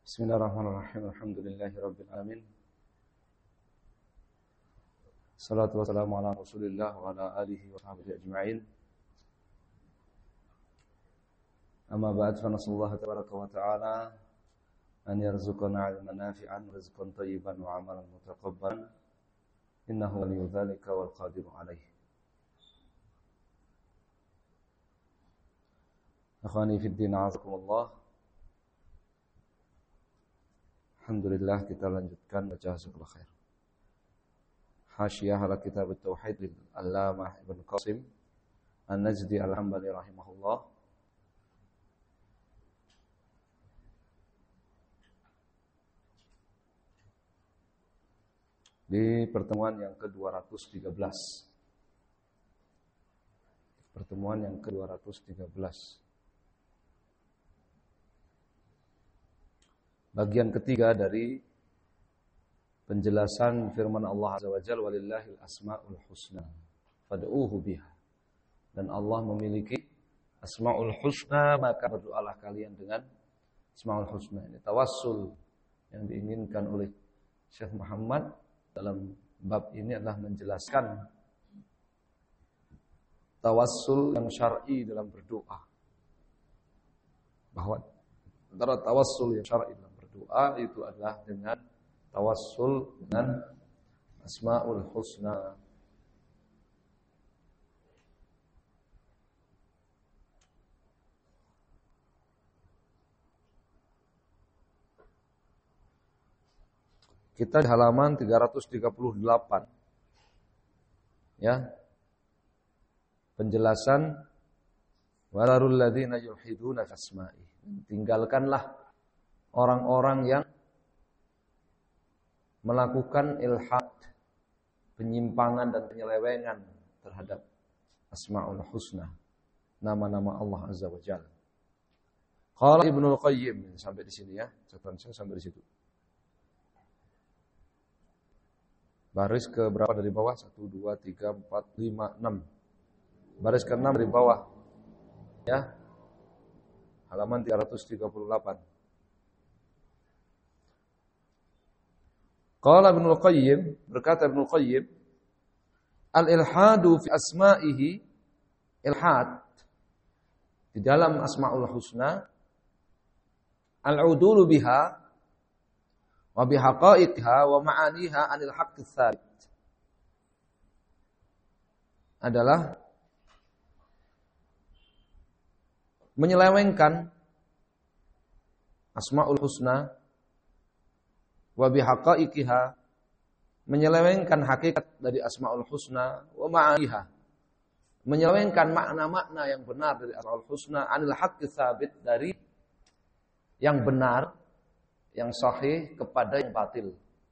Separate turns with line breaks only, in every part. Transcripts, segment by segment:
Bismillahirrahmanirrahim. Alhamdulillahirabbil alamin. Salatu wassalamu ala Rasulillah wa ala alihi wa sahbihi ajma'in. Amma ba'd, fa nasallahu tabaraka wa ta'ala an yarzuqana 'ilman nafi'an wa rizqan thayyiban wa 'amalan mutaqabbalan. Innahu waliyyu dzalika wal qadiru 'alaih. Akhwani fid din, a'azakumullah. Alhamdulillah, kita lanjutkan baca Jazakallahu khair. Hasyiyah ala kitab at-tauhid lil Allamah Ibnu Qasim An-Najdi Al-Hambali rahimahullah. Di pertemuan yang ke-213. Pertemuan yang ke-213. Bagian ketiga dari penjelasan firman Allah Azza wa Jalla, walillahil asmaul husna fad'uuhu biha. Dan Allah memiliki asmaul husna, maka berdoalah kalian dengan asmaul husna. Ini tawassul yang diinginkan oleh Syekh Muhammad dalam bab ini adalah menjelaskan tawassul yang syar'i dalam berdoa. Bahwa antara tawassul yang syar'i dalam doa itu adalah dengan tawassul dengan asmaul husna. Kita di halaman 338. Ya. Penjelasan walarul ladzina yulhiduna fi asma'i. Tinggalkanlah orang-orang yang melakukan ilhad, penyimpangan dan penyelewengan terhadap asmaul husna, nama-nama Allah Azza wa Jalla. Qala Ibnul Qayyim, sampai di sini ya, catatan saya sampai di situ. Baris ke berapa dari bawah? 1 2 3 4 5 6. Baris ke-6 dari bawah. Ya. Halaman 338. Qala Ibnul Qayyim, berkata Ibnul Qayyim, al-ilhadu fi asma'ihi, ilhad di dalam asma'ul husna, al-udulu biha wa bihaqa'iqha wa ma'aniha anil haqqi tsabit, adalah menyelewengkan asma'ul husna wa bihaqa'iqiha, menyelewengkan hakikat dari asmaul husna, wa ma'aniha, menyelewengkan makna-makna yang benar dari asmaul husna, anil haqqi tsabit, dari yang benar, yang sahih kepada yang batil.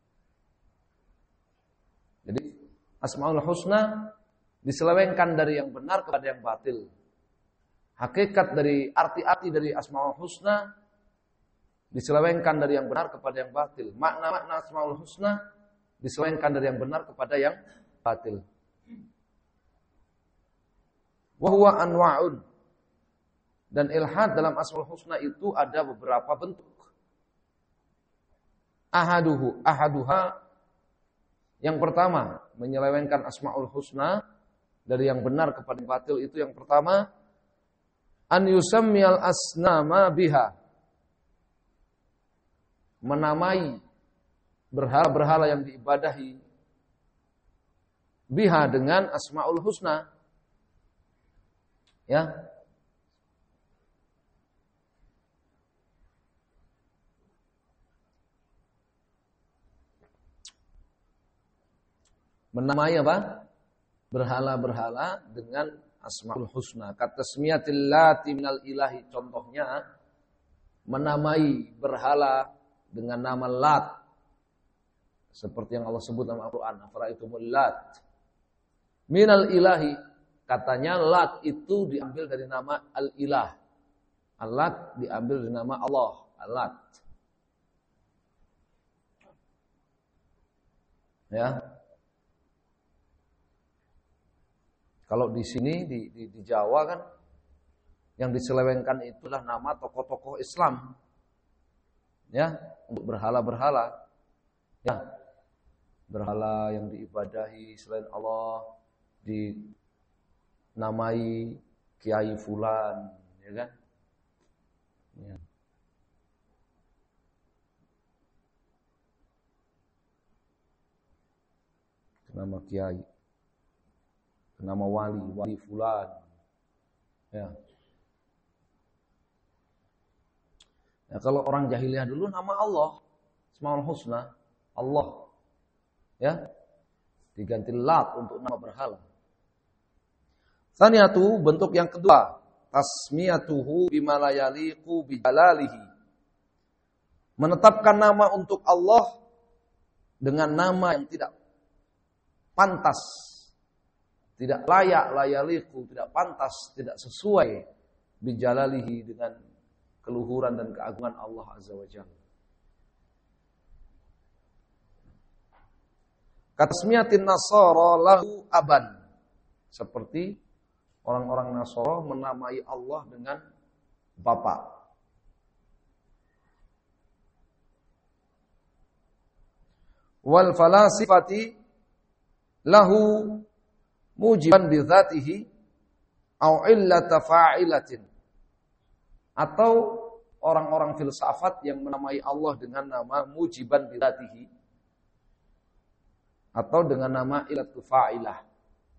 Jadi asmaul husna diselewengkan dari yang benar kepada yang batil. Hakikat dari arti-arti dari asmaul husna diselewengkan dari yang benar kepada yang batil. Makna-makna asmaul husna diselewengkan dari yang benar kepada yang batil. Wa huwa anwa'un. Dan ilhad dalam asmaul husna itu ada beberapa bentuk. Ahaduha, yang pertama, menyelewengkan asmaul husna dari yang benar kepada yang batil itu yang pertama, an yusammiyal asnama biha, menamai berhala-berhala yang diibadahi biha dengan asmaul husna. Ya. Menamai apa? Berhala-berhala dengan asmaul husna. Kata tasmiyatil lati minal ilahi, contohnya menamai berhala dengan nama Lat, seperti yang Allah sebut dalam Al-Quran, afara'aitumul Lat minal ilahi, katanya Lat itu diambil dari nama Al-Ilah, Al-Lat diambil dari nama Allah, Al-Lat. Ya. Kalau di sini di Jawa kan yang diselewengkan itulah nama tokoh-tokoh Islam. Ya, untuk berhala-berhala. Ya, berhala yang diibadahi selain Allah dinamai Kiai Fulan, ya kan? Ya. Nama Kiai, nama wali Fulan. Ya. Ya, kalau orang jahiliyah dulu nama Allah, Asmaul Husna, Allah. Ya. Diganti Lat untuk nama berhala. Tsaniyatu, bentuk yang kedua, tasmiyatuhu bima la yaliqu bi jalalihi. Menetapkan nama untuk Allah dengan nama yang tidak pantas, tidak layak, la yaliqu, tidak pantas, tidak sesuai bi jalalihi, dengan keluhuran dan keagungan Allah Azza wa Jalla. Katasmiyatin nasara lahu aban, seperti orang-orang Nasara menamai Allah dengan Bapa. Wal falasifati lahu mujiban bi dzatihi au illata fa'ilatin. Atau orang-orang filsafat yang menamai Allah dengan nama mujiban bi dzatihi atau dengan nama illatu fa'ilah.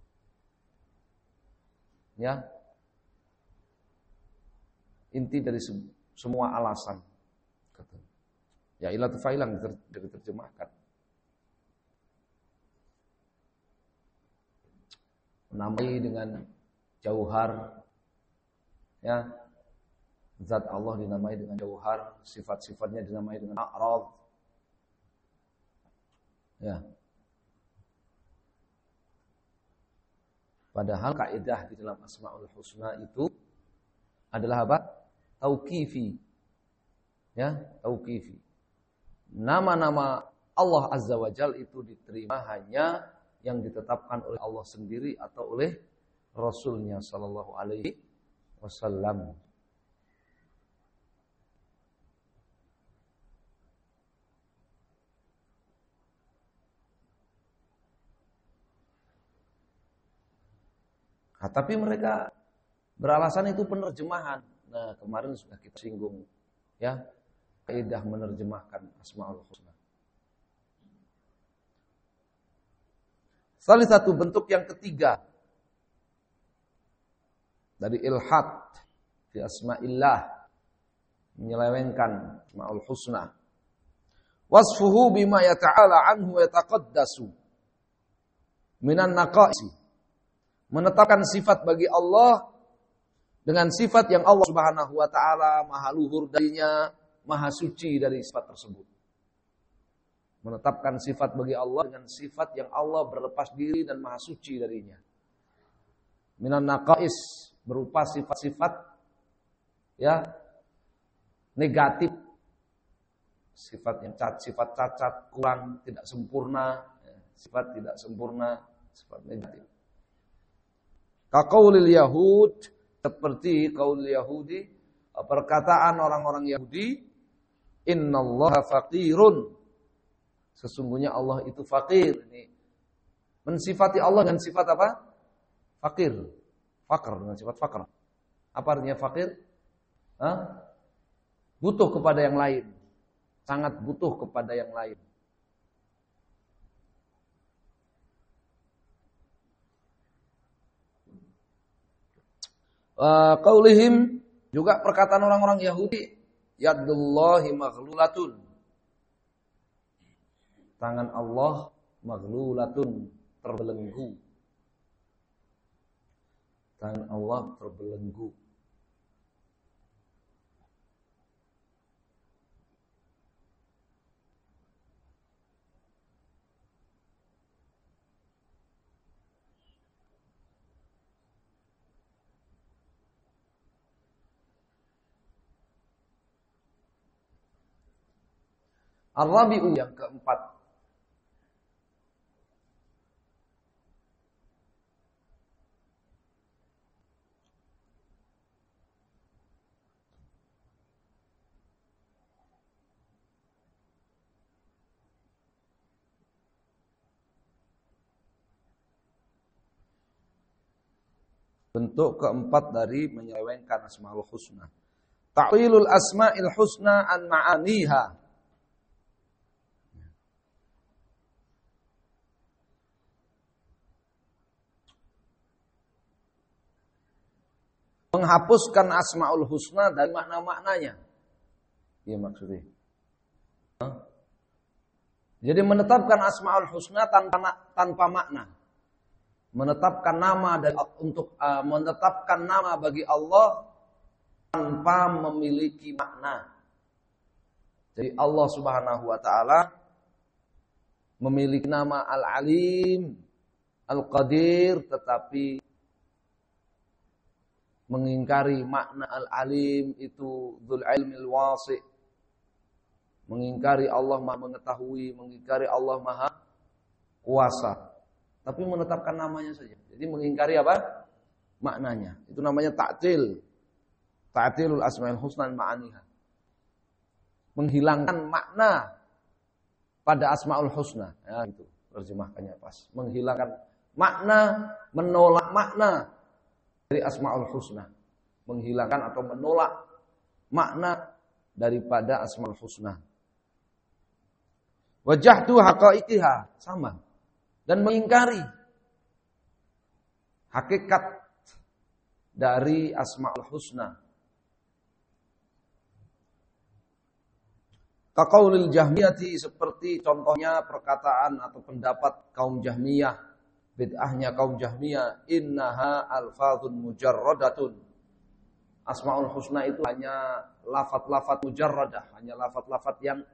Ya, inti dari semua alasan. Ya, ilatu fa'ilang diterjemahkan. Menamai dengan jauhar. Ya, zat Allah dinamai dengan jauhar, sifat-sifatnya dinamai dengan a'rad. Ya. Padahal kaidah di dalam Asmaul Husna itu adalah apa? Tauqifi. Ya, tauqifi. Nama-nama Allah Azza wa Jalla itu diterima hanya yang ditetapkan oleh Allah sendiri atau oleh Rasulnya sallallahu alaihi wasallam. Nah, tapi mereka beralasan itu penerjemahan. Nah, kemarin sudah kita singgung, ya, kaidah menerjemahkan Asmaul Husna. Salah satu bentuk yang ketiga dari ilhad fi asma'illah, menyelewengkan Asmaul Husna. Wasfuhu bima yata'ala anhu wa yataqaddasu minan naqaisi. Menetapkan sifat bagi Allah dengan sifat yang Allah Subhanahu wa taala maha luhur darinya, maha suci dari sifat tersebut. Menetapkan sifat bagi Allah dengan sifat yang Allah berlepas diri dan maha suci darinya. Minan naqais, berupa sifat-sifat ya negatif. Sifat yang sifat cacat, kurang, tidak sempurna, sifat tidak sempurna, sifat negatif. Kaqaulil Yahud, seperti qaul Yahudi, perkataan orang-orang Yahudi, innallaha faqirun. Sesungguhnya Allah itu fakir. Ini mensifati Allah dengan sifat apa? Fakir. Fakir dengan sifat fakir. Apa artinya fakir? Butuh kepada yang lain. Sangat butuh kepada yang lain. Qaulihim, juga perkataan orang-orang Yahudi, yadullahi maghlulatun. Tangan Allah maghlulatun, terbelenggu. Tangan Allah terbelenggu. Ar-Rabi'u, yang keempat. Bentuk keempat dari menyelewengkan Asmaul Husna. Ta'wilul asma'il husna an ma'aniha. Menghapuskan Asmaul Husna dari makna-maknanya. Iya maksudnya. Jadi menetapkan Asmaul Husna tanpa makna. Menetapkan nama menetapkan nama bagi Allah tanpa memiliki makna. Jadi Allah Subhanahu wa taala memiliki nama Al-Alim, Al-Qadir, tetapi mengingkari makna Al-Alim itu Dzul Ilmil Wasi'. Mengingkari Allah Maha mengetahui, mengingkari Allah Maha kuasa. Tapi menetapkan namanya saja. Jadi mengingkari apa? Maknanya. Itu namanya ta'til. Ta'tilul asma'il husna ma'aniha. Menghilangkan makna pada asma'ul husna. Ya itu terjemahkannya pas. Menghilangkan makna, menolak makna dari asma'ul husna. Menghilangkan atau menolak makna daripada asma'ul husna. Wajahtu haqaiqiha, sama. Dan mengingkari hakikat dari Asmaul Husna. Kaqaulil Jahmiyati, seperti contohnya perkataan atau pendapat kaum Jahmiyah, bid'ahnya kaum Jahmiyah, innaha alfadzun mujarradatun. Asmaul Husna itu hanya lafaz-lafaz mujarradah, hanya lafaz-lafaz yang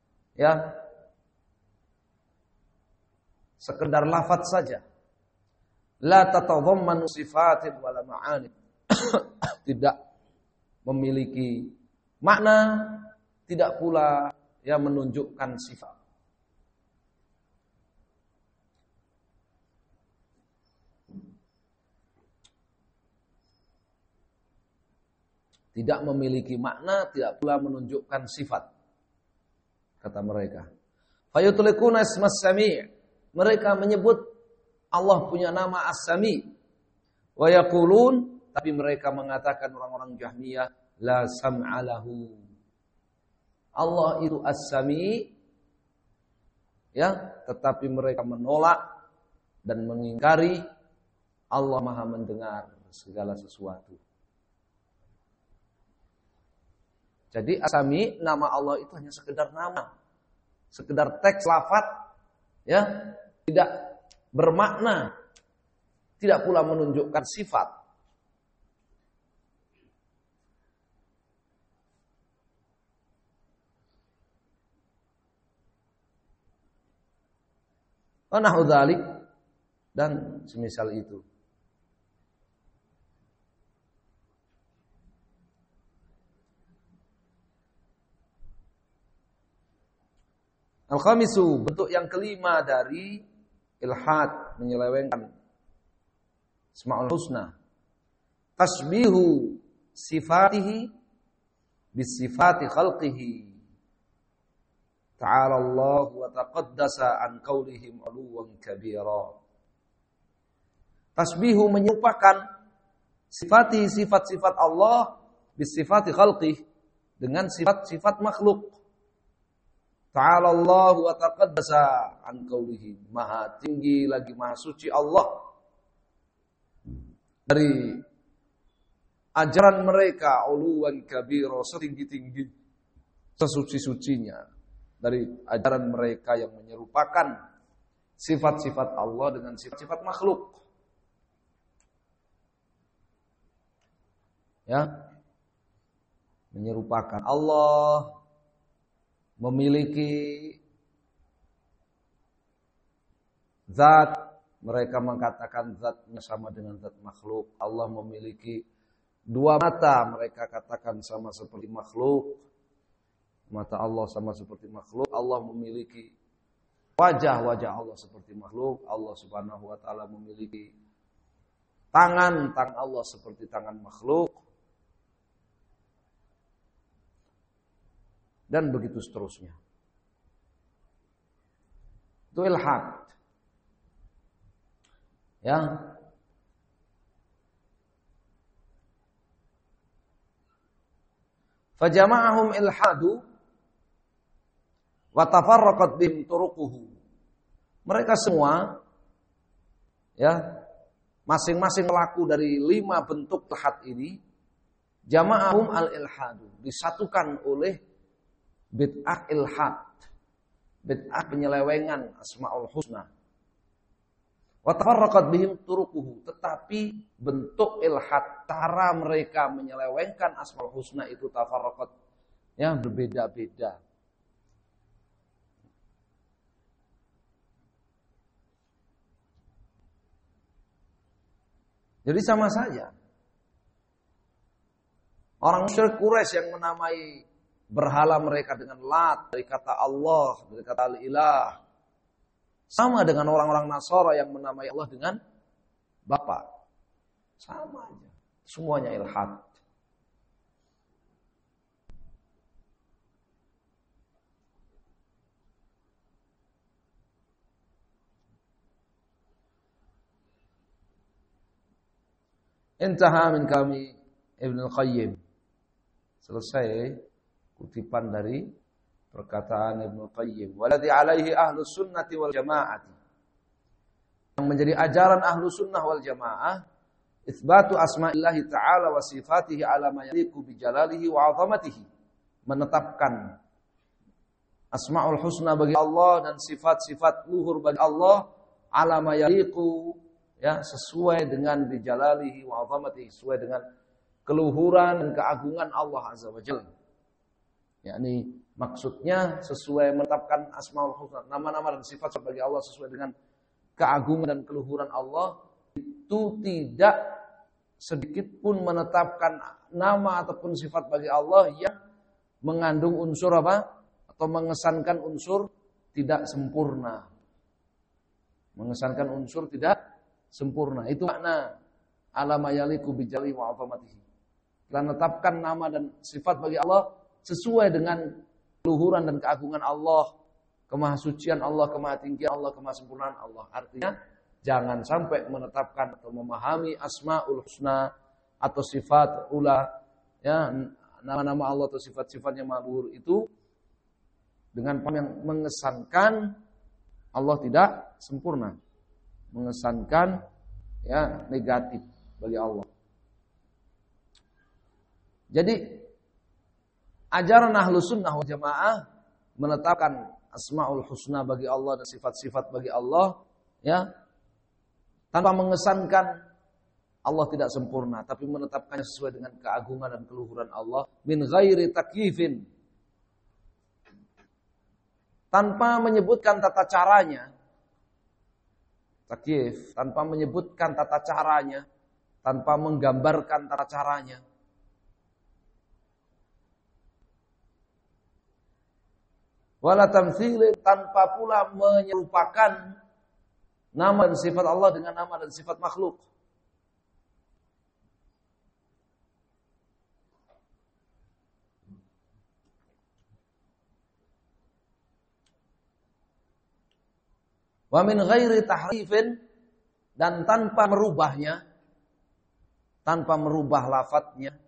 sekedar lafaz saja. La tatadhammanu sifatin wala ma'ani. Tidak memiliki makna, tidak pula menunjukkan sifat. Tidak memiliki makna, tidak pula menunjukkan sifat. Kata mereka. Fayutliquna ismas sami'. Mereka menyebut Allah punya nama As-Sami. Wa yaqulun, tapi mereka mengatakan orang-orang Jahmiyah, la sam'a lahu. Allah itu As-Sami, tetapi mereka menolak dan mengingkari Allah Maha mendengar segala sesuatu. Jadi As-Sami, nama Allah itu hanya sekedar nama. Sekedar teks lafaz, tidak bermakna, tidak pula menunjukkan sifat. Wa nahu dzalik, dan semisal itu. Al-khamisu, bentuk yang kelima dari ilhad, menyelewengkan Asmaul Husna. Tasbihu sifatihi bisifati khalqihi. Ta'ala Allah wa taqaddasa an qaulihim 'uluwan kabira. Tasbihu menyerupakan sifat-sifat Allah bisifati khalqihi, dengan sifat-sifat makhluk. Ta'ala Allah wa taqaddasa an qaulihi. Maha tinggi lagi maha suci Allah dari ajaran mereka, uluwan kabira, setinggi-tinggi, sesuci-sucinya dari ajaran mereka yang menyerupakan sifat-sifat Allah dengan sifat-sifat makhluk. Menyerupakan Allah memiliki zat, mereka mengatakan zatnya sama dengan zat makhluk. Allah memiliki dua mata, mereka katakan sama seperti makhluk. Mata Allah sama seperti makhluk. Allah memiliki wajah Allah seperti makhluk. Allah Subhanahu wa taala memiliki tangan Allah seperti tangan makhluk. Dan begitu seterusnya. Itu ilhad. Fajama'ahum ilhadu wa tafarraqat bihim turuquhu. Mereka semua ya, masing-masing pelaku dari 5 bentuk ilhad ini, jama'ahum al-ilhadu, disatukan oleh bid'ah ilhad, bid'ah penyelewengan Asmaul Husna. Wa tafarraqat bihim turuquhu, tetapi bentuk ilhad, cara mereka menyelewengkan Asmaul Husna itu tafarraqat, ya, berbeda-beda. Jadi sama saja. Orang musyrik Quraisy yang menamai berhala mereka dengan Lat, dari kata Allah, dari kata Al-Ilah. Sama dengan orang-orang Nasara yang menamai Allah dengan Bapa. Sama aja. Semuanya ilhad. Intaha min kami Ibn Al-Qayyim. Selesai kutipan dari perkataan Ibn Al-Qayyim. Waladhi alaihi ahlus sunnati wal jamaati. Yang menjadi ajaran ahlus sunnah wal jamaah, itsbatu asma'illahi ta'ala wa sifatihi ala ma yaliqu bi jalalihi wa 'azamatihi. Menetapkan Asmaul Husna bagi Allah dan sifat-sifat luhur bagi Allah ala ma yaliqu, ya, sesuai dengan bi jalalihi wa 'azamatihi, sesuai dengan keluhuran dan keagungan Allah Azza wa Jalla. Yakni maksudnya sesuai menetapkan Asmaul Husna, nama-nama dan sifat bagi Allah sesuai dengan keagungan dan keluhuran Allah, itu tidak sedikit pun menetapkan nama ataupun sifat bagi Allah yang mengandung unsur apa? Atau mengesankan unsur tidak sempurna. Mengesankan unsur tidak sempurna. Itu makna alama yaliku bijali wa azamatihi. Telah menetapkan nama dan sifat bagi Allah sesuai dengan keluhuran dan keagungan Allah, kemahasucian Allah, kemahatinggian Allah, kemahasempurnaan Allah. Artinya jangan sampai menetapkan atau memahami Asmaul Husna atau sifat ula, ya, nama-nama Allah atau sifat-sifatnya maluhur itu dengan yang mengesankan Allah tidak sempurna, mengesankan, ya, negatif bagi Allah. Jadi ajaran Ahlus Sunnah wal Jamaah menetapkan Asmaul Husna bagi Allah dan sifat-sifat bagi Allah, ya, tanpa mengesankan Allah tidak sempurna, tapi menetapkannya sesuai dengan keagungan dan keluhuran Allah, min ghairi takyifin, tanpa menyebutkan tata caranya. Takyif, tanpa menyebutkan tata caranya, tanpa menggambarkan tata caranya. Wala tamtsilin, tanpa pula menyerupakan nama dan sifat Allah dengan nama dan sifat makhluk. Wa min ghairi tahrifin, dan tanpa merubahnya, tanpa merubah lafadznya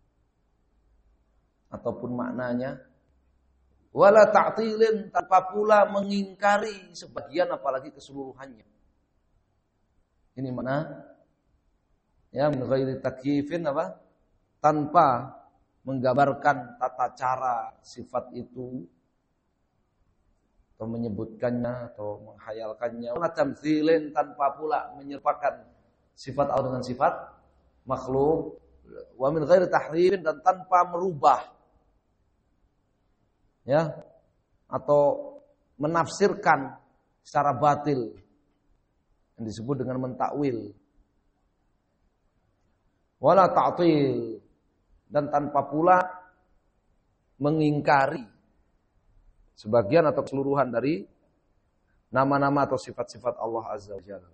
ataupun maknanya. Wala ta'tilin, tanpa pula mengingkari sebagian apalagi keseluruhannya. Ini makna, ya, min ghairi takyifin, apa? Tanpa menggambarkan tata cara sifat itu atau menyebutkannya atau menghayalkannya. Wala tamtsilin, tanpa pula menyerupakan sifat Allah dengan sifat makhluk. Wa min ghairi tahrifin, dan tanpa merubah, ya, atau menafsirkan secara batil yang disebut dengan mentakwil. Wala ta'til, dan tanpa pula mengingkari sebagian atau keseluruhan dari nama-nama atau sifat-sifat Allah Azza wa Jalla.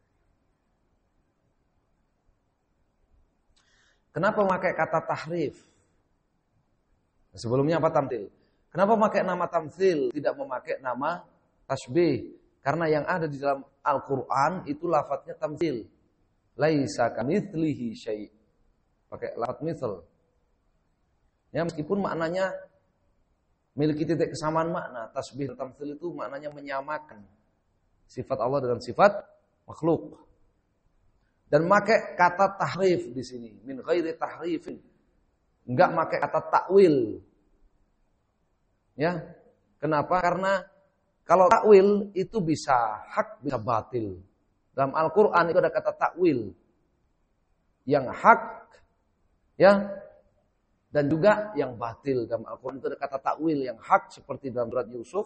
Kenapa memakai kata tahrif? Sebelumnya apa? Tamtsil. Kenapa memakai nama tamtsil, tidak memakai nama tasbih? Karena yang ada di dalam Al-Quran itu lafadznya tamtsil. Laisa kamitslihi syai'. Pakai lafadz misl. Ya, meskipun maknanya memiliki titik kesamaan makna. Tasbih dan tamtsil itu maknanya menyamakan sifat Allah dengan sifat makhluk. Dan pakai kata tahrif di sini, min ghairi tahrifin. Enggak pakai kata takwil. Ya. Kenapa? Karena kalau takwil itu bisa hak, bisa batil. Dalam Al-Qur'an itu ada kata takwil. Yang hak, ya, dan juga yang batil. Dalam Al-Quran itu ada kata takwil yang hak seperti dalam surat Yusuf.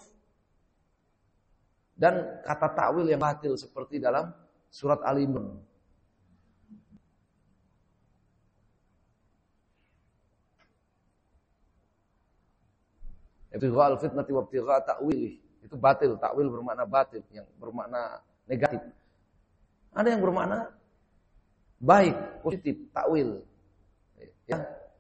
Dan kata takwil yang batil seperti dalam surat Al-Imran. Ibtigha al-fitnati wa ibtigha ta'wilih. Itu batil, takwil bermakna batil, yang bermakna negatif. Ada yang bermakna baik, positif, takwil. Ya.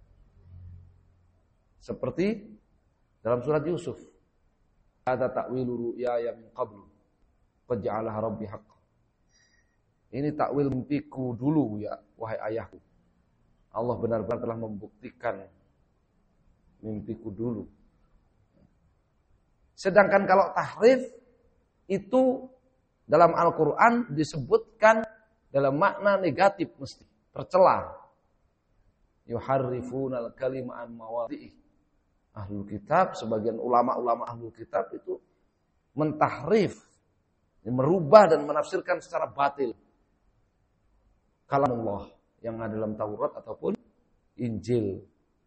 Seperti dalam surat Yusuf. Ada ta'wilu ru'yaya min qablu. Qad ja'alaha rabbi haqqan. Ini takwil mimpiku dulu ya, wahai ayahku. Allah benar-benar telah membuktikan mimpiku dulu. Sedangkan kalau tahrif itu dalam Al-Quran disebutkan dalam makna negatif mesti. Tercela. Yuharrifuna al-kalima an mawadhi'i. Ahlul kitab, sebagian ulama-ulama ahlul kitab itu mentahrif. Merubah dan menafsirkan secara batil. Kalamullah yang ada dalam Taurat ataupun Injil.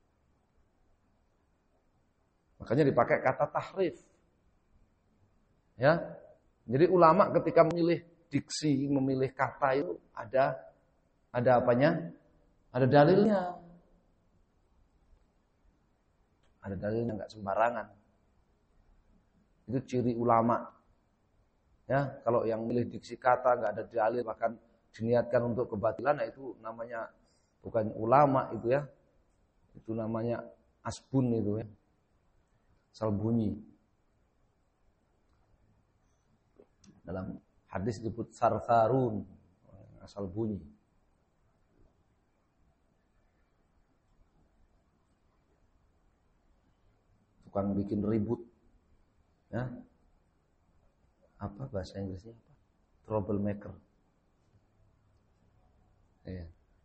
Makanya dipakai kata tahrif. Ya, jadi ulama ketika memilih diksi, memilih kata itu ada apanya? Ada dalilnya. Ada dalilnya, nggak sembarangan. Itu ciri ulama. Ya, kalau yang milih diksi kata nggak ada dalil bahkan diniatkan untuk kebatilan, nah itu namanya bukan ulama itu ya. Itu namanya asbun itu ya. Asal bunyi. Dalam hadis disebut sarsarun, asal bunyi. Tukang bikin ribut. Ya. Apa bahasa Inggrisnya apa? Troublemaker. Ya.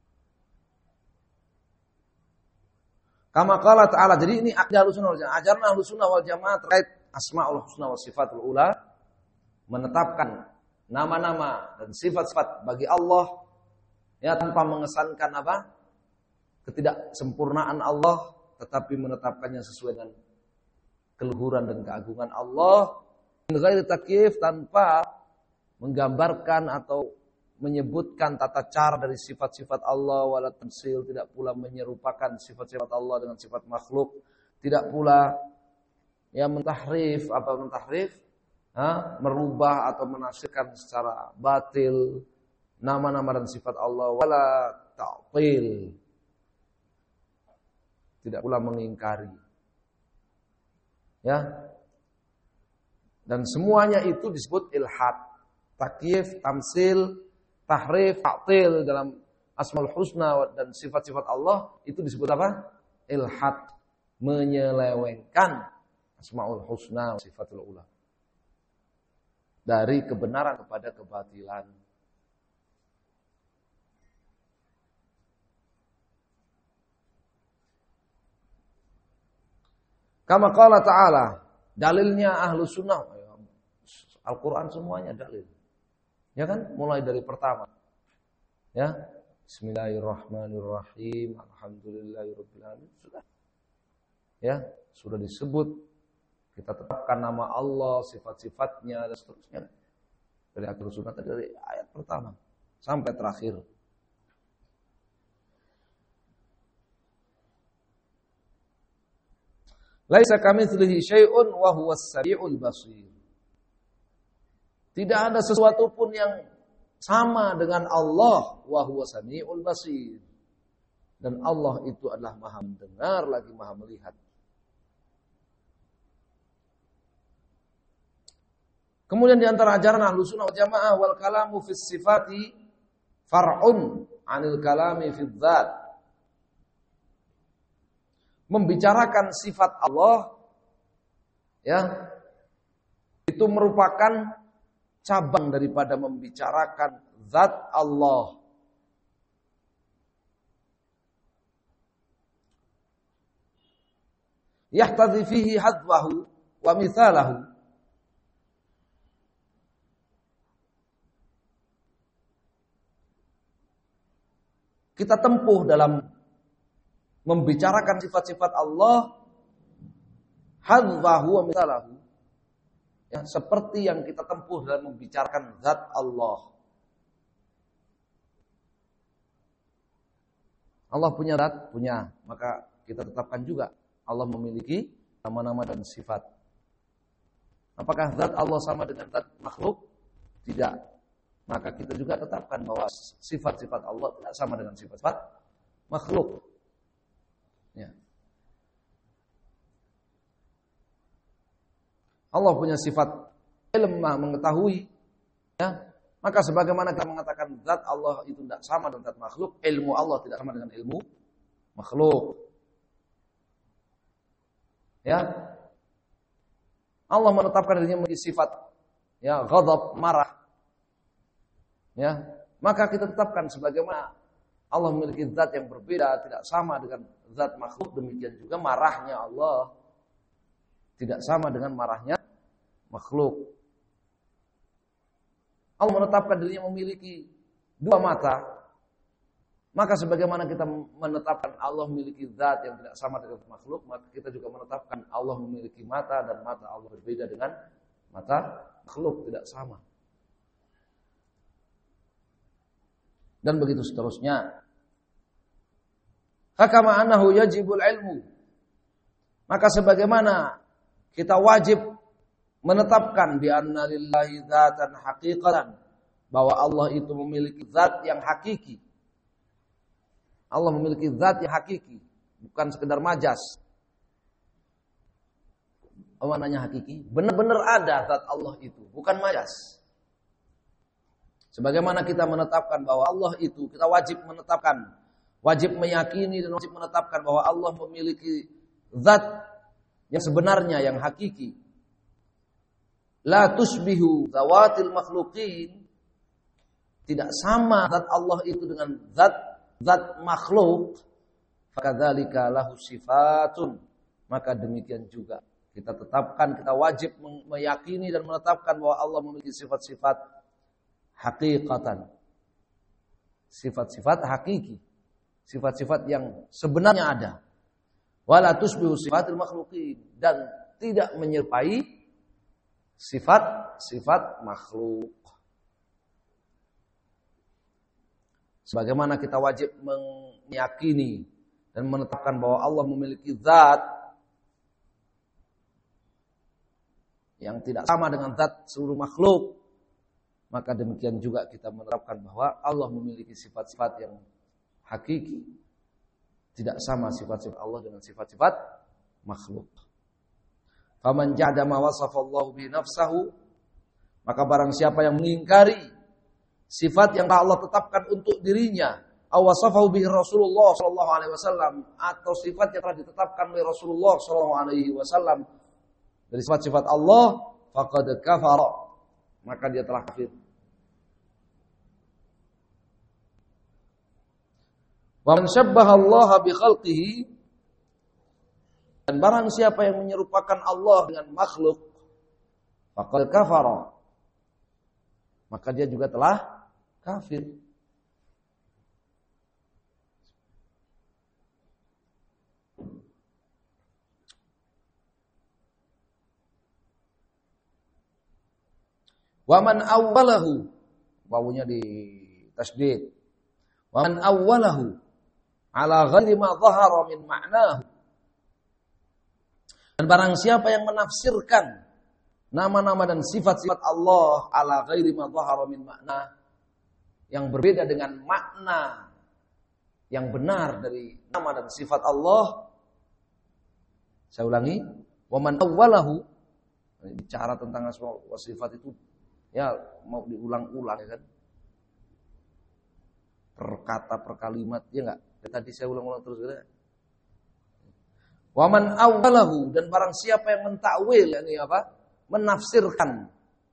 Kama qala ta'ala. Jadi ini akidah Ahlussunnah wal Jamaah. Ajaran Ahlussunnah wal Jamaah terkait Asmaul Husna wa Sifatul Ula, menetapkan nama-nama dan sifat-sifat bagi Allah ya tanpa mengesankan apa? Ketidaksempurnaan Allah, tetapi menetapkannya sesuai dengan keluhuran dan keagungan Allah. Ghairi takyif, tanpa menggambarkan atau menyebutkan tata cara dari sifat-sifat Allah, wala tamsil, tidak pula menyerupakan sifat-sifat Allah dengan sifat makhluk, tidak pula ya mentahrif merubah atau menafsirkan secara batil nama-nama dan sifat Allah, wala ta'til, tidak pula mengingkari. Ya. Dan semuanya itu disebut ilhad, takyif, tamsil, tahrif, ta'til dalam Asmaul Husna dan sifat-sifat Allah itu disebut apa? Ilhad, menyelewengkan Asmaul Husna, sifatul ula. Dari kebenaran kepada kebatilan. Kama qala ta'ala, dalilnya Ahlussunnah, Al-Quran semuanya dalil. Ya kan? Mulai dari pertama. Ya. Bismillahirrahmanirrahim. Alhamdulillahirabbil alamin. Sudah. Ya, sudah disebut. Kita tetapkan nama Allah, sifat-sifatnya dan seterusnya. Dari Ahlussunnah dari ayat pertama sampai terakhir. Laisa kamitslihi syai'un wa huwas samiul basir. Tidak ada sesuatu pun yang sama dengan Allah, wa huwas samiul basir. Dan Allah itu adalah Maha mendengar lagi Maha melihat. Kemudian di antara ajaran Ahlussunnah wal Jamaah, wal kalamu fis sifati far'un 'anil kalami fid dzat. membicarakan sifat Allah, ya, itu merupakan cabang daripada membicarakan zat Allah. Yahtadhi fihi hadwahu wa mithalahu. Kita tempuh dalam membicarakan sifat-sifat Allah hadwahu wa mithalahu, ya, seperti yang kita tempuh dalam membicarakan zat Allah. Allah punya zat, punya, maka kita tetapkan juga Allah memiliki nama-nama dan sifat. Apakah zat Allah sama dengan zat makhluk? Tidak. Maka kita juga tetapkan bahwa sifat-sifat Allah tidak sama dengan sifat-sifat makhluk. Ya. Allah punya sifat ilmu, mengetahui, ya. Maka sebagaimana kita mengatakan zat Allah itu tidak sama dengan zat makhluk, ilmu Allah tidak sama dengan ilmu makhluk. Ya. Allah menetapkan dirinya memiliki sifat, ya, ghadab, marah. Ya. Maka kita tetapkan sebagaimana Allah memiliki zat yang berbeda, tidak sama dengan zat makhluk, demikian juga marahnya Allah tidak sama dengan marahnya makhluk. Allah menetapkan dirinya memiliki dua mata, maka sebagaimana kita menetapkan Allah memiliki zat yang tidak sama dengan makhluk, maka kita juga menetapkan Allah memiliki mata, dan mata Allah berbeda dengan mata makhluk, tidak sama. Dan begitu seterusnya. Hakama annahu yajibul ilmu. Maka sebagaimana kita wajib menetapkan bi anna lillahi dzatan haqiqatan, bahwa Allah itu memiliki zat yang hakiki. Allah memiliki zat yang hakiki, bukan sekedar majas. Apa maknanya hakiki? Benar-benar ada zat Allah itu, bukan majas. Sebagaimana kita menetapkan bahwa Allah itu, kita wajib menetapkan, wajib meyakini dan wajib menetapkan bahwa Allah memiliki zat yang sebenarnya, yang hakiki. La tusbihu zawatil makhluqin, tidak sama zat Allah itu dengan zat makhluk. Fakadzalika lahu sifatun, maka demikian juga kita tetapkan, kita wajib meyakini dan menetapkan bahwa Allah memiliki sifat-sifat haqiqatan, sifat-sifat hakiki, sifat-sifat yang sebenarnya ada. Wala tusbihu sifatil makhluqin, dan tidak menyerupai sifat-sifat makhluk. Sebagaimana kita wajib meyakini dan menetapkan bahwa Allah memiliki zat yang tidak sama dengan zat seluruh makhluk, maka demikian juga kita menetapkan bahwa Allah memiliki sifat-sifat yang hakiki, tidak sama sifat-sifat Allah dengan sifat-sifat makhluk. Faman ja'da ma wasafallahu bi nafsahu, maka barang siapa yang mengingkari sifat yang Allah tetapkan untuk dirinya, aw wasafahu bi Rasulullah sallallahu alaihi wasallam, atau sifat yang telah ditetapkan oleh Rasulullah sallallahu alaihi wasallam dari sifat-sifat Allah, faqad kafara, maka dia telah kafir. Wa man syabbaha Allah bi khalqihi, dan barang siapa yang menyerupakan Allah dengan makhluk, faqad kafara, maka dia juga telah kafir. Wa man awwalahu, wawunya di tasdid. Wa man awwalahu ala ghairi ma dhahara min ma'nahu, dan barang siapa yang menafsirkan nama-nama dan sifat-sifat Allah ala ghairi ma dhahara min ma'na, yang berbeda dengan makna yang benar dari nama dan sifat Allah. Saya ulangi, wa man awwalahu, bicara tentang asma wa sifat itu ya mau diulang-ulang, ya kan? Per kata per kalimat, ya enggak? Tadi saya ulang-ulang terus gitu. Wa man awwalahu, dan barang siapa yang mentakwil, yakni apa? Menafsirkan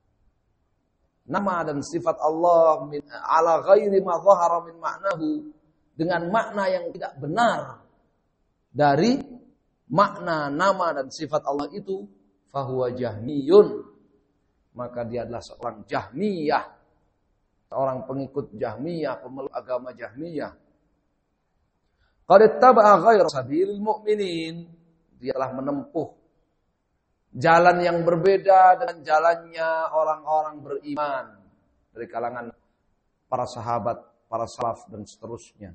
nama dan sifat Allah ala ghairi ma dhahara min ma'nahu, dengan makna yang tidak benar dari makna nama dan sifat Allah itu, fahuwa jahmiyun, maka dia adalah seorang Jahmiyah, seorang pengikut Jahmiyah, pemeluk agama Jahmiyah. Qad ittaba'a ghaira sabilil mu'minin, dia telah menempuh jalan yang berbeda dengan jalannya orang-orang beriman dari kalangan para sahabat, para salaf dan seterusnya.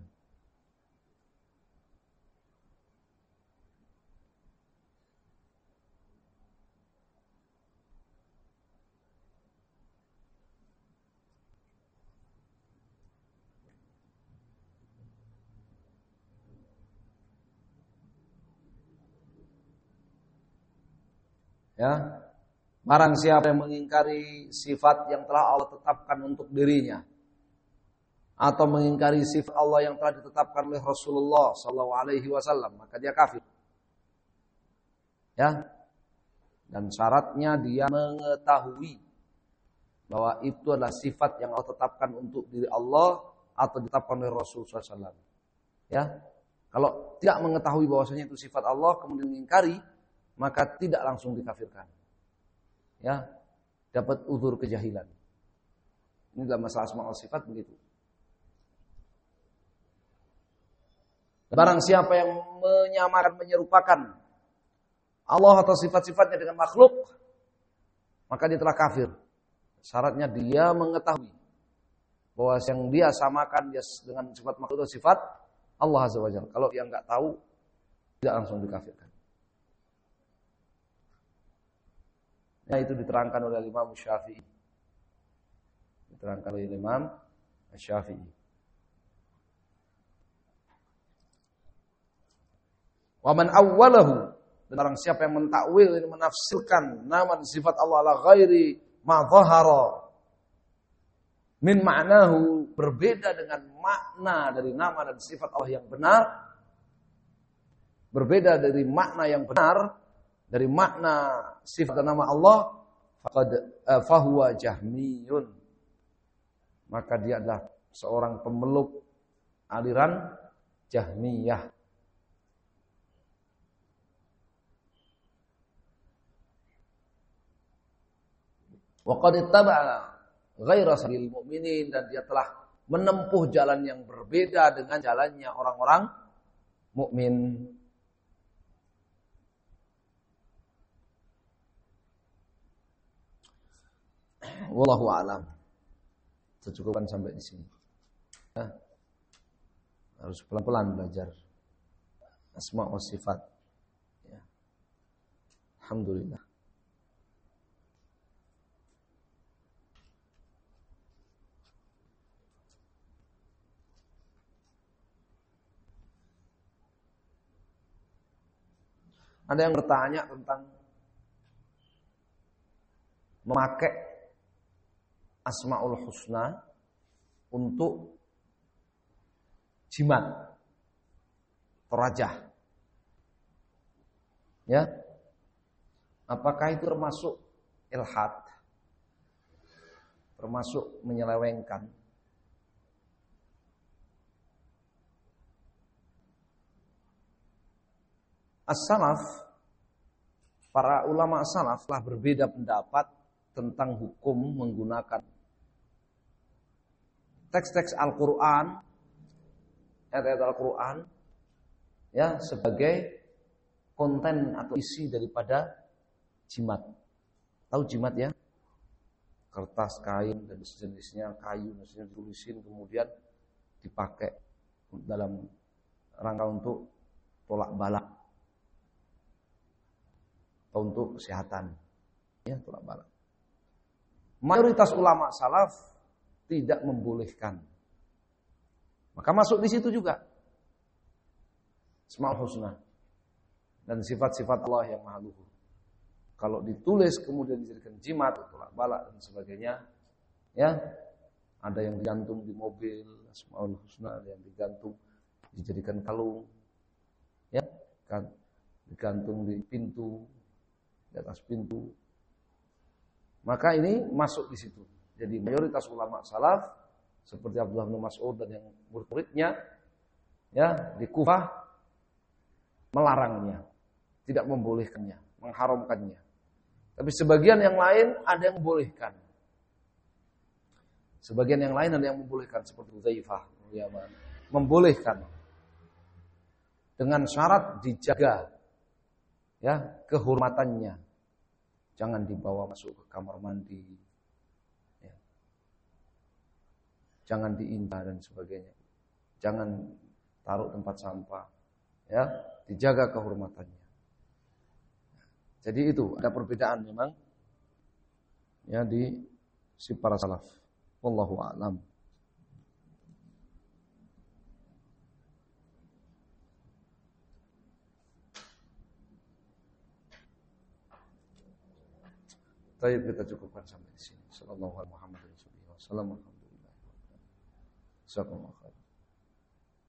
Ya, barang siapa yang mengingkari sifat yang telah Allah tetapkan untuk dirinya, atau mengingkari sifat Allah yang telah ditetapkan oleh Rasulullah SAW, maka dia kafir. Ya, dan syaratnya dia mengetahui bahwa itu adalah sifat yang Allah tetapkan untuk diri Allah atau ditetapkan oleh Rasulullah SAW. Ya, kalau tidak mengetahui bahwasanya itu sifat Allah kemudian mengingkari, maka tidak langsung dikafirkan. Ya, dapat uzur kejahilan. Ini dalam masalah asma wa sifat begitu. Barang siapa yang menyamakan, menyerupakan Allah atau sifat-sifatnya dengan makhluk, maka dia telah kafir. Syaratnya dia mengetahui bahwa yang dia samakan dia dengan sifat makhluk atau sifat Allah Azza wa Jalla. Kalau dia enggak tahu, tidak langsung dikafirkan. Ya, itu diterangkan oleh Imam Syafi'i. Diterangkan oleh Imam Syafi'i. Wa man awwalahu, dan barang siapa yang mentakwil, menafsirkan nama dan sifat Allah ala ghairi ma dhahara min ma'nahu, berbeda dengan makna dari nama dan sifat Allah yang benar, berbeda dari makna yang benar dari makna sifat dan nama Allah, faqad fahuwa jahmiyun, maka dia adalah seorang pemeluk aliran Jahmiyah. Wa qad ittaba'a ghaira sabilil mu'minin, dan dia telah menempuh jalan yang berbeda dengan jalannya orang-orang mukmin. Wallahu a'lam. Secukupkan sampai di sini. Ya. Harus pelan-pelan belajar asma wa sifat. Ya. Alhamdulillah. Ada yang bertanya tentang memakai Asmaul Husna untuk jimat, torajah. Ya. Apakah itu termasuk ilhad? Termasuk menyelewengkan? As-salaf, para ulama as-salaf telah berbeda pendapat tentang hukum menggunakan teks-teks Al-Quran, ayat-ayat Al-Quran, ya, sebagai konten atau isi daripada jimat. Tahu jimat ya? Kertas, kain, dan sejenisnya, kayu, misalnya ditulisin kemudian dipakai dalam rangka untuk tolak balak atau untuk kesehatan. Ya, tolak balak. Mayoritas ulama salaf tidak membolehkan. Maka masuk di situ juga Asmaul Husna dan sifat-sifat Allah yang Maha Luhur. Kalau ditulis kemudian dijadikan jimat, tolak balak dan sebagainya, ya, ada yang digantung di mobil Asmaul Husna, ada yang digantung dijadikan kalung, ya, kan. digantung di pintu, di atas pintu. Maka ini masuk di situ. Jadi mayoritas ulama salaf seperti Abdullah bin Mas'ud dan yang murid-muridnya ya di Kufah melarangnya, tidak membolehkannya, mengharamkannya. Tapi sebagian yang lain ada yang membolehkan. Sebagian yang lain ada yang membolehkan seperti Hudzaifah membolehkan dengan syarat dijaga ya kehormatannya. Jangan dibawa masuk ke kamar mandi. Ya. Jangan diinjak dan sebagainya. Jangan taruh tempat sampah. Ya, dijaga kehormatannya. Jadi itu ada perbedaan memang ya di si para salaf. Wallahu a'lam. Baik, kita cukupkan sampai di sini. Sallallahu alaihi wa sallam. Alhamdulillah.